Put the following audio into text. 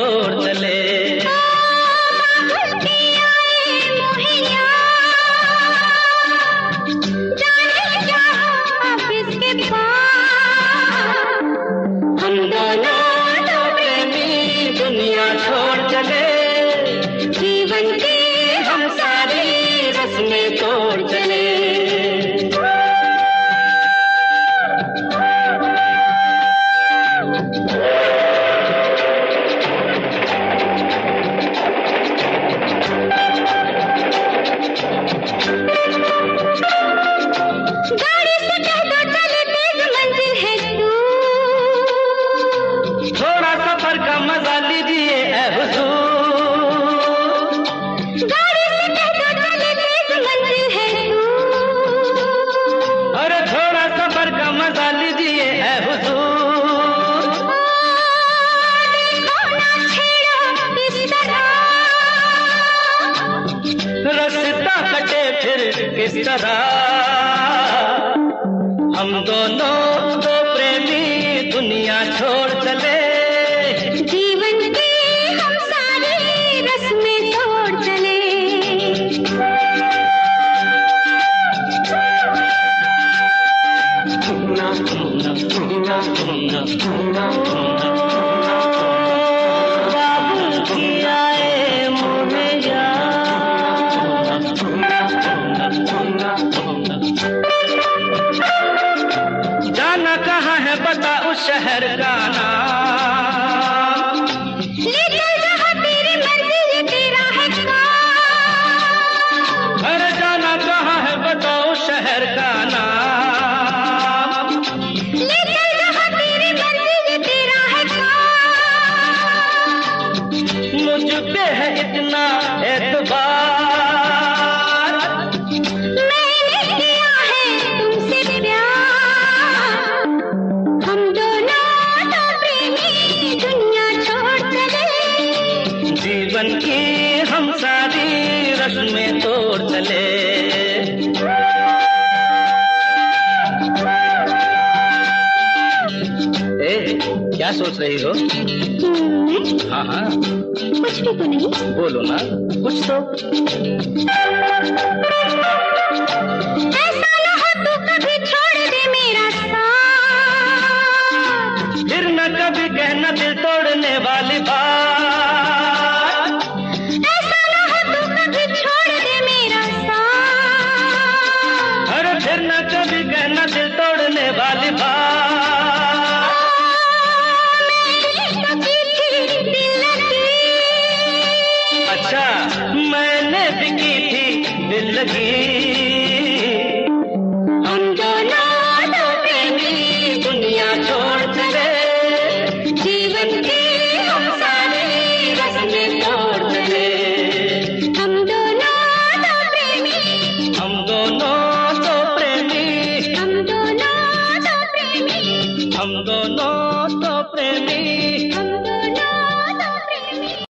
तोड़ चले। हम दोनों तो प्रेमी दुनिया छोड़ चले, जीवन की हम सारी रस्में तोड़ चले। रास्ता कटे फिर किस तरह, हम दोनों तो प्रेमी दुनिया छोड़ चले, जीवन की हम सारी रस्में तोड़ चले। जाना कहाँ है बता उस शहर का नाम, ले चल जहाँ तेरी मर्जी तेरा है काम। अरे जाना कहाँ है बता उस शहर का नाम, ले चल जहाँ तेरी मर्जी तेरा है काम। मुझ पे है इतना एतबार, जीवन की हम सारी रस्में तोड़ चले। क्या सोच रही हो? हाँ हाँ कुछ भी तो नहीं। बोलो ना कुछ तो। ऐसा ना हो तू कभी छोड़ दे मेरा साथ, फिर न कभी कहना दिल तोड़ने वाली बात। ऐसा ना हो तू कभी छोड़ दे मेरा साथ, अरे फिर न कभी कहना दिल तोड़ने वाली बात। अच्छा मैंने भी की थी दिल लगी, हम दोनों तो प्रेमी दुनिया छोड़ चले, जीवन की हम सारी रस्में तोड़ चले। हम दोनों तो प्रेमी, हम दोनों तो प्रेमी, हम दोनों तो प्रेमी, हम दोनों तो प्रेमी, हम दोनों